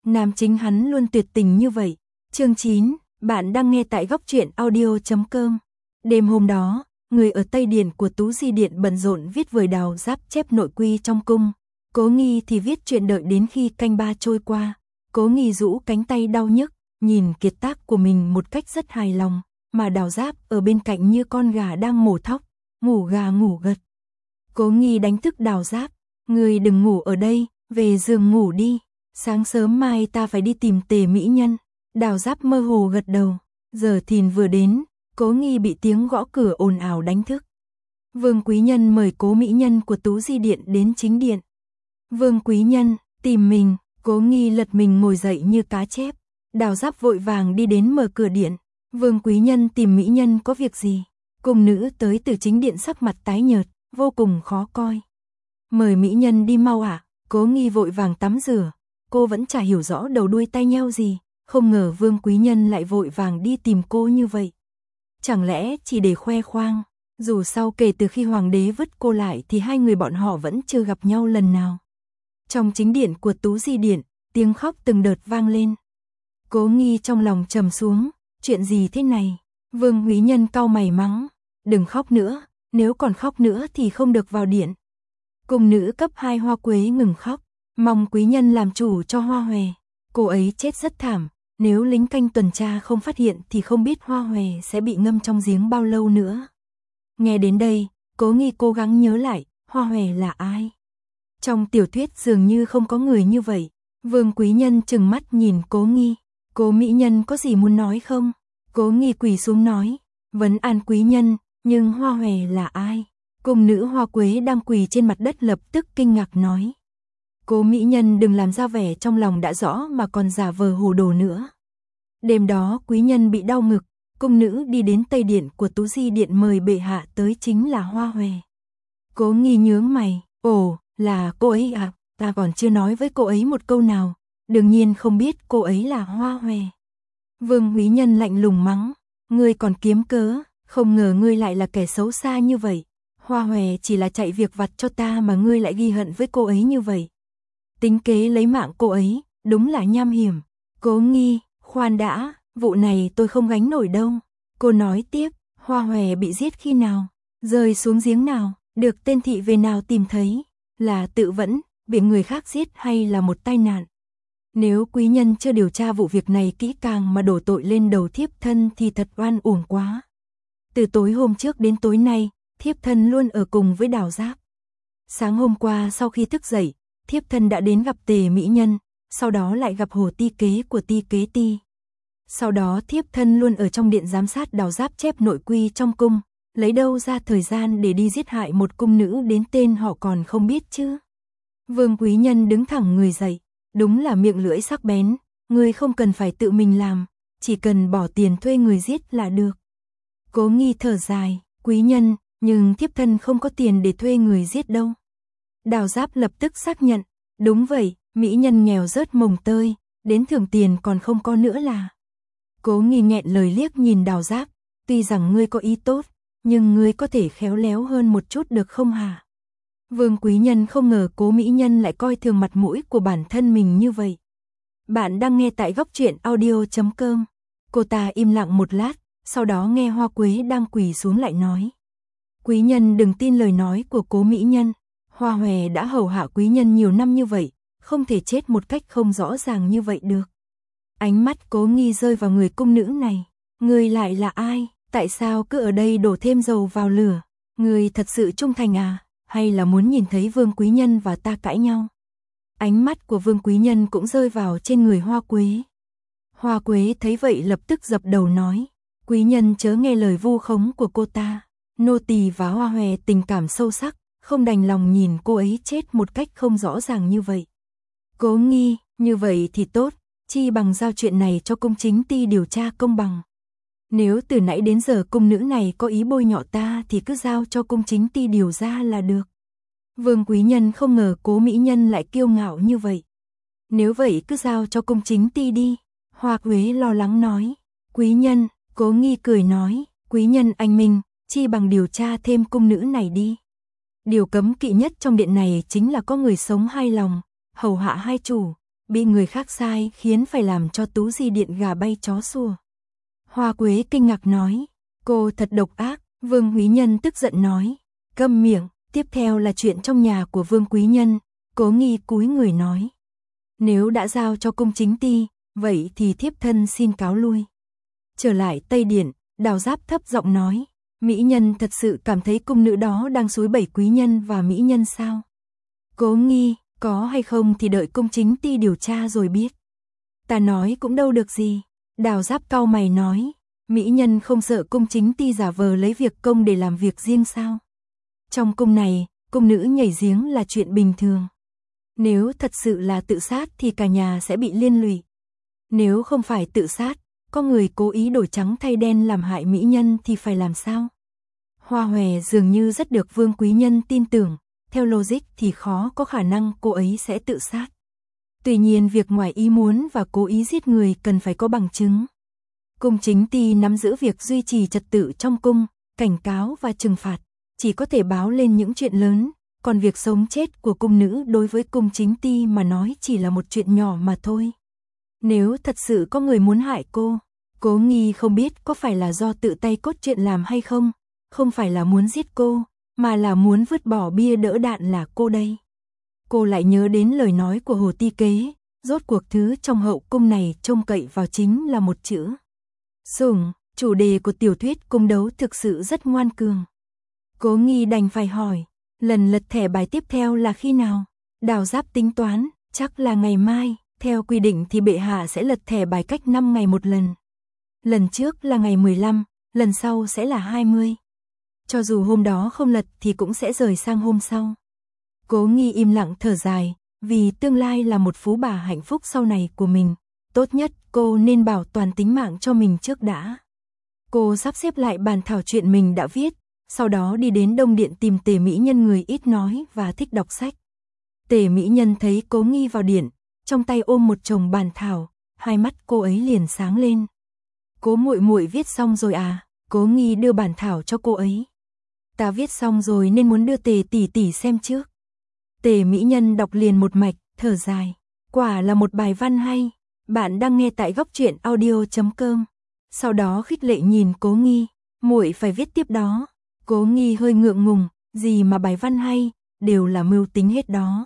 nam chính hắn luôn tuyệt tình như vậy. Chương 9, bạn đang nghe tại góc truyện audio.com. Đêm hôm đó, người ở Tây Điện của Tú Di Điện bận rộn viết vời Đào Giáp chép nội quy trong cung. Cố Nghi thì viết chuyện đợi đến khi canh ba trôi qua. Cố Nghi rũ cánh tay đau nhức, nhìn kiệt tác của mình một cách rất hài lòng, mà Đào Giáp ở bên cạnh như con gà đang mổ thóc, ngủ gà ngủ gật. Cố Nghi đánh thức Đào Giáp, "Ngươi đừng ngủ ở đây, về giường ngủ đi, sáng sớm mai ta phải đi tìm Tề mỹ nhân." Đào Giáp mơ hồ gật đầu. Giờ thìn vừa đến, Cố Nghi bị tiếng gõ cửa ồn ào đánh thức. Vương quý nhân mời Cố mỹ nhân của Tú Di Điện đến chính điện. "Vương quý nhân, tìm mình." Cố Nghi lật mình ngồi dậy như cá chép. Đào Giáp vội vàng đi đến mở cửa điện. "Vương quý nhân tìm mỹ nhân có việc gì?" Cung nữ tới từ chính điện sắc mặt tái nhợt, vô cùng khó coi. "Mời mỹ nhân đi mau ạ." Cố Nghi vội vàng tắm rửa. Cô vẫn chả hiểu rõ đầu đuôi tai nheo gì, không ngờ Vương quý nhân lại vội vàng đi tìm cô như vậy. Chẳng lẽ chỉ để khoe khoang? Dù sao kể từ khi hoàng đế vứt cô lại thì hai người bọn họ vẫn chưa gặp nhau lần nào. Trong chính điện của Tú Di Điện, tiếng khóc từng đợt vang lên. Cố Nghi trong lòng trầm xuống, chuyện gì thế này? Vương quý nhân cau mày mắng, "Đừng khóc nữa, nếu còn khóc nữa thì không được vào điện." Cung nữ cấp 2 Hoa Quế ngừng khóc, mong quý nhân làm chủ cho Hoa Hòe. Cô ấy chết rất thảm, nếu lính canh tuần tra không phát hiện thì không biết Hoa Hòe sẽ bị ngâm trong giếng bao lâu nữa. Nghe đến đây, Cố Nghi cố gắng nhớ lại, Hoa Hòe là ai? Trong tiểu thuyết dường như không có người như vậy. Vương quý nhân trừng mắt nhìn Cố Nghi. "Cố mỹ nhân có gì muốn nói không?" Cố Nghi quỳ xuống nói, "Vấn an quý nhân, nhưng Hoa Hòe là ai?" Cung nữ Hoa Quế đang quỳ trên mặt đất lập tức kinh ngạc nói, "Cố mỹ nhân đừng làm ra vẻ trong lòng đã rõ mà còn giả vờ hồ đồ nữa." Đêm đó quý nhân bị đau ngực, cung nữ đi đến Tây Điện của Tú Di Điện mời bệ hạ tới chính là Hoa Hòe. Cố Nghi nhướng mày, "Ồ, là cô ấy à, ta còn chưa nói với cô ấy một câu nào, đương nhiên không biết cô ấy là Hoa Hòe." Vương quý nhân lạnh lùng mắng, "Ngươi còn kiếm cớ, không ngờ ngươi lại là kẻ xấu xa như vậy. Hoa Hòe chỉ là chạy việc vặt cho ta mà ngươi lại ghi hận với cô ấy như vậy. Tính kế lấy mạng cô ấy, đúng là nham hiểm." Cố Nghi, "Khoan đã, vụ này tôi không gánh nổi đâu." Cô nói tiếp, "Hoa Hòe bị giết khi nào? Rơi xuống giếng nào? Được tên thị về nào tìm thấy? Là tự vẫn, bị người khác giết hay là một tai nạn? Nếu quý nhân chưa điều tra vụ việc này kỹ càng mà đổ tội lên đầu thiếp thân thì thật oan uổng quá. Từ tối hôm trước đến tối nay, thiếp thân luôn ở cùng với Đào Giáp. Sáng hôm qua sau khi thức dậy, thiếp thân đã đến gặp Tề mỹ nhân, sau đó lại gặp Hồ ti kế của ti kế ti. Sau đó thiếp thân luôn ở trong điện giám sát Đào Giáp chép nội quy trong cung, lấy đâu ra thời gian để đi giết hại một cung nữ đến tên họ còn không biết chứ." Vương quý nhân đứng thẳng người dậy, "Đúng là miệng lưỡi sắc bén, ngươi không cần phải tự mình làm, chỉ cần bỏ tiền thuê người giết là được." Cố Nghi thở dài, "Quý nhân, nhưng thiếp thân không có tiền để thuê người giết đâu." Đào Giáp lập tức xác nhận, "Đúng vậy, mỹ nhân nghèo rớt mồng tơi, đến thưởng tiền còn không có nữa là." Cố Nghi nghẹn lời liếc nhìn Đào Giáp, "Tuy rằng ngươi có ý tốt, nhưng ngươi có thể khéo léo hơn một chút được không hả?" Vương quý nhân không ngờ Cố mỹ nhân lại coi thường mặt mũi của bản thân mình như vậy. Bạn đang nghe tại góc truyện audio.com. Cô ta im lặng một lát, sau đó nghe Hoa Quế đang quỳ xuống lại nói, "Quý nhân đừng tin lời nói của Cố mỹ nhân. Hoa Hòe đã hầu hạ quý nhân nhiều năm như vậy, không thể chết một cách không rõ ràng như vậy được." Ánh mắt Cố Nghi rơi vào người cung nữ này. "Ngươi lại là ai? Tại sao cứ ở đây đổ thêm dầu vào lửa? Ngươi thật sự trung thành à? Hay là muốn nhìn thấy Vương quý nhân và ta cãi nhau?" Ánh mắt của Vương quý nhân cũng rơi vào trên người Hoa Quế. Hoa Quế thấy vậy lập tức dập đầu nói, "Quý nhân chớ nghe lời vu khống của cô ta. Nô tỳ và Hoa Hòe tình cảm sâu sắc, không đành lòng nhìn cô ấy chết một cách không rõ ràng như vậy." Cố Nghi, "Như vậy thì tốt, chi bằng giao chuyện này cho cung chính ty điều tra công bằng. Nếu từ nãy đến giờ cung nữ này có ý bôi nhọ ta thì cứ giao cho cung chính ty điều ra là được." Vương quý nhân không ngờ Cố mỹ nhân lại kiêu ngạo như vậy. "Nếu vậy cứ giao cho cung chính ty đi." Hoa Quế lo lắng nói. "Quý nhân." Cố Nghi cười nói, "Quý nhân anh minh, chi bằng điều tra thêm cung nữ này đi. Điều cấm kỵ nhất trong điện này chính là có người sống hai lòng, hầu hạ hai chủ. bị người khác sai khiến phải làm cho Tú Di Điện gà bay chó sủa. Hoa Quế kinh ngạc nói, cô thật độc ác. Vương Quý Nhân tức giận nói, câm miệng. Tiếp theo là chuyện trong nhà của Vương Quý Nhân. Cố Nghi cúi người nói, nếu đã giao cho cung chính ti, vậy thì thiếp thân xin cáo lui. Trở lại Tây Điện, Đào Giáp thấp giọng nói, mỹ nhân thật sự cảm thấy cung nữ đó đang xúi bẩy quý nhân và mỹ nhân sao? Cố Nghi, có hay không thì đợi cung chính ti điều tra rồi biết. Ta nói cũng đâu được gì. Đào Giáp cau mày nói, mỹ nhân không sợ cung chính ti giả vờ lấy việc công để làm việc riêng sao? Trong cung này, cung nữ nhảy giếng là chuyện bình thường. Nếu thật sự là tự sát thì cả nhà sẽ bị liên lụy. Nếu không phải tự sát, có người cố ý đổi trắng thay đen làm hại mỹ nhân thì phải làm sao? Hoa Hòe dường như rất được Vương Quý Nhân tin tưởng, theo logic thì khó có khả năng cô ấy sẽ tự sát. Tuy nhiên việc ngoài ý muốn và cố ý giết người cần phải có bằng chứng. Cung chính ti nắm giữ việc duy trì trật tự trong cung, cảnh cáo và trừng phạt, chỉ có thể báo lên những chuyện lớn, còn việc sống chết của cung nữ đối với cung chính ti mà nói chỉ là một chuyện nhỏ mà thôi. Nếu thật sự có người muốn hại cô, Cố Nghi không biết có phải là do tự tay cốt chuyện làm hay không, không phải là muốn giết cô, mà là muốn vứt bỏ bia đỡ đạn là cô đây. Cô lại nhớ đến lời nói của Hồ Ti Kế, rốt cuộc thứ trong hậu cung này trông cậy vào chính là một chữ sủng. Chủ đề của tiểu thuyết cung đấu thực sự rất ngoan cường. Cố Nghi đành phải hỏi, lần lật thẻ bài tiếp theo là khi nào? Đào Giáp tính toán, chắc là ngày mai, theo quy định thì bệ hạ sẽ lật thẻ bài cách 5 ngày một lần. Lần trước là ngày 15, lần sau sẽ là 20. Cho dù hôm đó không lật thì cũng sẽ rời sang hôm sau. Cố Nghi im lặng thở dài, vì tương lai là một phú bà hạnh phúc sau này của mình, tốt nhất cô nên bảo toàn tính mạng cho mình trước đã. Cô sắp xếp lại bàn thảo chuyện mình đã viết, sau đó đi đến Đông Điện tìm Tề Mỹ Nhân, người ít nói và thích đọc sách. Tề Mỹ Nhân thấy Cố Nghi vào điện, trong tay ôm một chồng bàn thảo, hai mắt cô ấy liền sáng lên. Cố muội muội viết xong rồi à? Cố Nghi đưa bản thảo cho cô ấy. Ta viết xong rồi nên muốn đưa Tề tỷ tỷ xem trước. Tề Mỹ Nhân đọc liền một mạch, thở dài. Quả là một bài văn hay. Bạn đang nghe tại Góc Truyện Audio.com. Sau đó khích lệ nhìn Cố Nghi, muội phải viết tiếp đó. Cố Nghi hơi ngượng ngùng, gì mà bài văn hay, đều là mưu tính hết đó.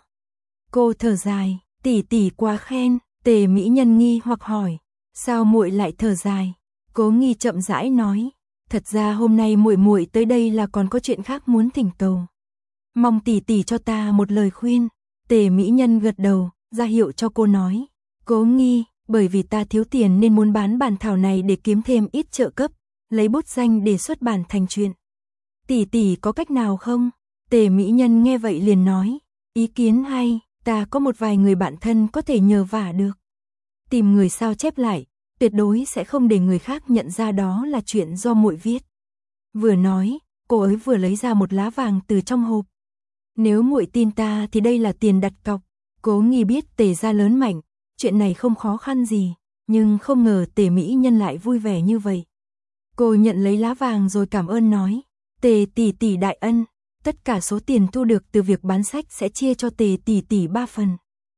Cô thở dài, tỷ tỷ quá khen. Tề Mỹ Nhân nghi hoặc hỏi, sao muội lại thở dài? Cố Nghi chậm rãi nói, thật ra hôm nay muội muội tới đây là còn có chuyện khác muốn thỉnh cầu. Mong tỷ tỷ cho ta một lời khuyên. Tề Mỹ Nhân gật đầu, ra hiệu cho cô nói. Cố Nghi, bởi vì ta thiếu tiền nên muốn bán bản thảo này để kiếm thêm ít trợ cấp, lấy bút danh để xuất bản thành truyện. Tỷ tỷ có cách nào không? Tề Mỹ Nhân nghe vậy liền nói, ý kiến hay, ta có một vài người bạn thân có thể nhờ vả được. Tìm người sao chép lại, tuyệt đối sẽ không để người khác nhận ra đó là chuyện do muội viết. Vừa nói, cô ấy vừa lấy ra một lá vàng từ trong hộp. Nếu muội tin ta thì đây là tiền đặt cọc. Cố Nghi biết Tề gia lớn mạnh, chuyện này không khó khăn gì, nhưng không ngờ Tề Mỹ Nhân lại vui vẻ như vậy. Cô nhận lấy lá vàng rồi cảm ơn nói, Tề tỷ tỷ đại ân, tất cả số tiền thu được từ việc bán sách sẽ chia cho Tề tỷ tỷ 3 phần.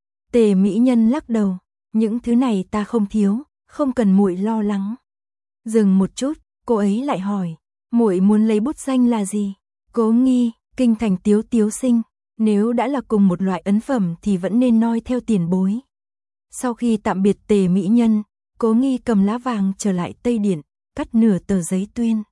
Tề Mỹ Nhân lắc đầu, những thứ này ta không thiếu, không cần muội lo lắng. Dừng một chút, cô ấy lại hỏi, muội muốn lấy bút danh là gì? Cố Nghi, kinh thành Tiếu Tiếu Sinh, nếu đã là cùng một loại ấn phẩm thì vẫn nên noi theo tiền bối. Sau khi tạm biệt Tề Mỹ Nhân, Cố Nghi cầm lá vàng trở lại Tây Điện, cắt nửa tờ giấy tuyên.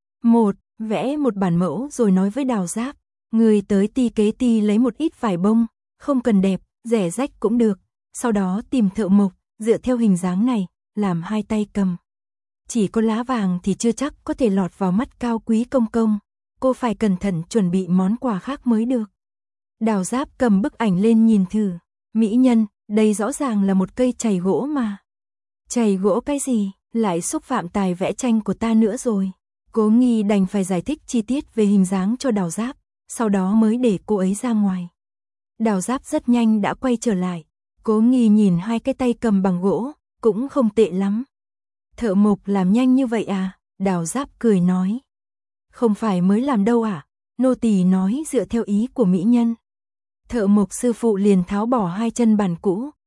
Vẽ một bản mẫu rồi nói với Đào Giáp, người tới Ti Kế Ti lấy một ít vải bông, không cần đẹp, rẻ rách cũng được, sau đó tìm thợ mộc, dựa theo hình dáng này, làm 2 tay cầm. Chỉ có lá vàng thì chưa chắc có thể lọt vào mắt Cao Quý công công, cô phải cẩn thận chuẩn bị món quà khác mới được. Đào Giáp cầm bức ảnh lên nhìn thử, Mỹ Nhân, đây rõ ràng là một cây chày gỗ mà. Chày gỗ cái gì, lại xúc phạm tài vẽ tranh của ta nữa rồi. Cố Nghi đành phải giải thích chi tiết về hình dáng cho Đào Giáp, sau đó mới để cô ấy ra ngoài. Đào Giáp rất nhanh đã quay trở lại, Cố Nghi nhìn 2 cái tay cầm bằng gỗ, cũng không tệ lắm. Thợ mộc làm nhanh như vậy à? Đào Giáp cười nói. Không phải mới làm đâu à? Nô tỳ nói dựa theo ý của Mỹ Nhân. Thợ mộc sư phụ liền tháo bỏ 2 chân bàn cũ,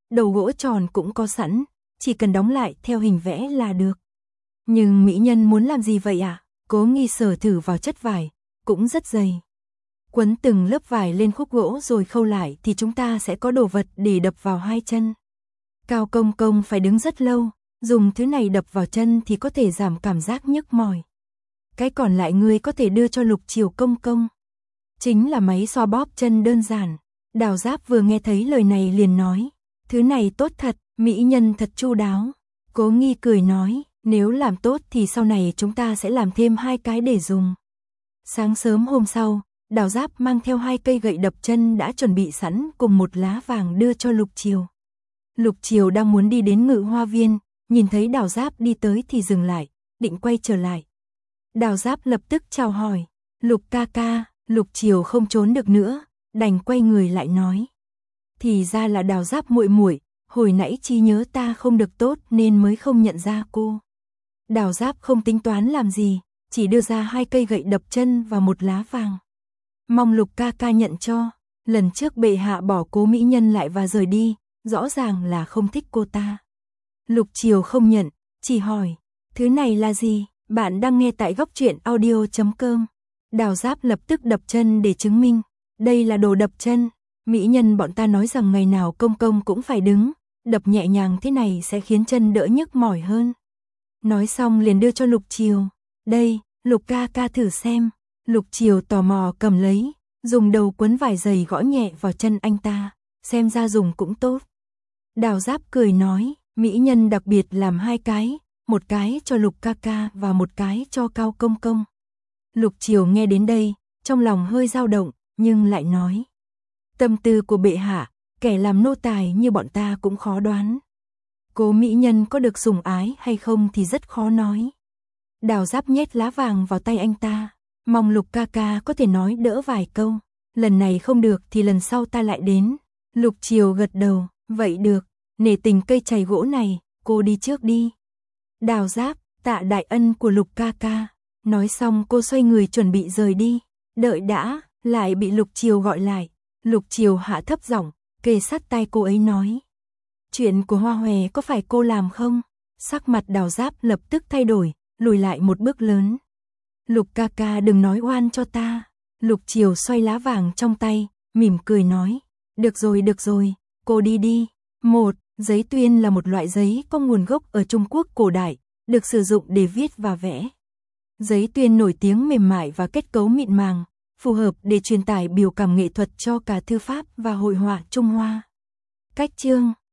đầu gỗ tròn cũng có sẵn, chỉ cần đóng lại theo hình vẽ là được. Nhưng mỹ nhân muốn làm gì vậy ạ? Cố Nghi sờ thử vào chất vải, cũng rất dày. Quấn từng lớp vải lên khúc gỗ rồi khâu lại thì chúng ta sẽ có đồ vật để đập vào hai chân. Cao Công Công phải đứng rất lâu, dùng thứ này đập vào chân thì có thể giảm cảm giác nhức mỏi. Cái còn lại ngươi có thể đưa cho Lục Triều Công Công. Chính là máy xoa bóp chân đơn giản. Đào Giáp vừa nghe thấy lời này liền nói, thứ này tốt thật, mỹ nhân thật chu đáo. Cố Nghi cười nói, nếu làm tốt thì sau này chúng ta sẽ làm thêm 2 cái để dùng. Sáng sớm hôm sau, Đào Giáp mang theo 2 cây gậy đập chân đã chuẩn bị sẵn cùng một lá vàng đưa cho Lục Triều. Lục Triều đang muốn đi đến Ngự Hoa Viên, nhìn thấy Đào Giáp đi tới thì dừng lại, định quay trở lại. Đào Giáp lập tức chào hỏi, Lục ca ca. Lục Triều không trốn được nữa, đành quay người lại nói. Thì ra là Đào Giáp muội muội, hồi nãy trí nhớ ta không được tốt nên mới không nhận ra cô. Đào Giáp không tính toán làm gì, chỉ đưa ra 2 cây gậy đập chân và một lá vàng. Mong Lục ca ca nhận cho, lần trước bệ hạ bỏ Cố mỹ nhân lại và rời đi, rõ ràng là không thích cô ta. Lục Triều không nhận, chỉ hỏi, thứ này là gì? Bạn đang nghe tại góc truyện audio.com. Đào Giáp lập tức đập chân để chứng minh, đây là đồ đập chân. Mỹ nhân bọn ta nói rằng ngày nào Công Công cũng phải đứng, đập nhẹ nhàng thế này sẽ khiến chân đỡ nhức mỏi hơn. Nói xong liền đưa cho Lục Triều, đây, Lục ca ca thử xem. Lục Triều tò mò cầm lấy, dùng đầu quấn vải dày gõ nhẹ vào chân anh ta, xem ra dùng cũng tốt. Đào Giáp cười nói, mỹ nhân đặc biệt làm 2 cái, một cái cho Lục ca ca và một cái cho Cao Công Công. Lục Triều nghe đến đây, trong lòng hơi dao động, nhưng lại nói, tâm tư của bệ hạ, kẻ làm nô tài như bọn ta cũng khó đoán. Cố mỹ nhân có được sủng ái hay không thì rất khó nói. Đào Giáp nhét lá vàng vào tay anh ta, mong Lục ca ca có thể nói đỡ vài câu, lần này không được thì lần sau ta lại đến. Lục Triều gật đầu, vậy được, nể tình cây chày gỗ này, cô đi trước đi. Đào Giáp, tạ đại ân của Lục ca ca. Nói xong cô xoay người chuẩn bị rời đi, đợi đã, lại bị Lục Triều gọi lại. Lục Triều hạ thấp giọng, kề sát tai cô ấy nói, chuyện của Hoa Hòe có phải cô làm không? Sắc mặt Đào Giáp lập tức thay đổi, lùi lại một bước lớn. Lục ca ca đừng nói oan cho ta. Lục Triều xoay lá vàng trong tay, mỉm cười nói, được rồi, cô đi đi. Giấy tuyên là một loại giấy có nguồn gốc ở Trung Quốc cổ đại, được sử dụng để viết và vẽ. Giấy tuyên nổi tiếng mềm mại và kết cấu mịn màng, phù hợp để truyền tải biểu cảm nghệ thuật cho cả thư pháp và hội họa Trung Hoa. Cách chương,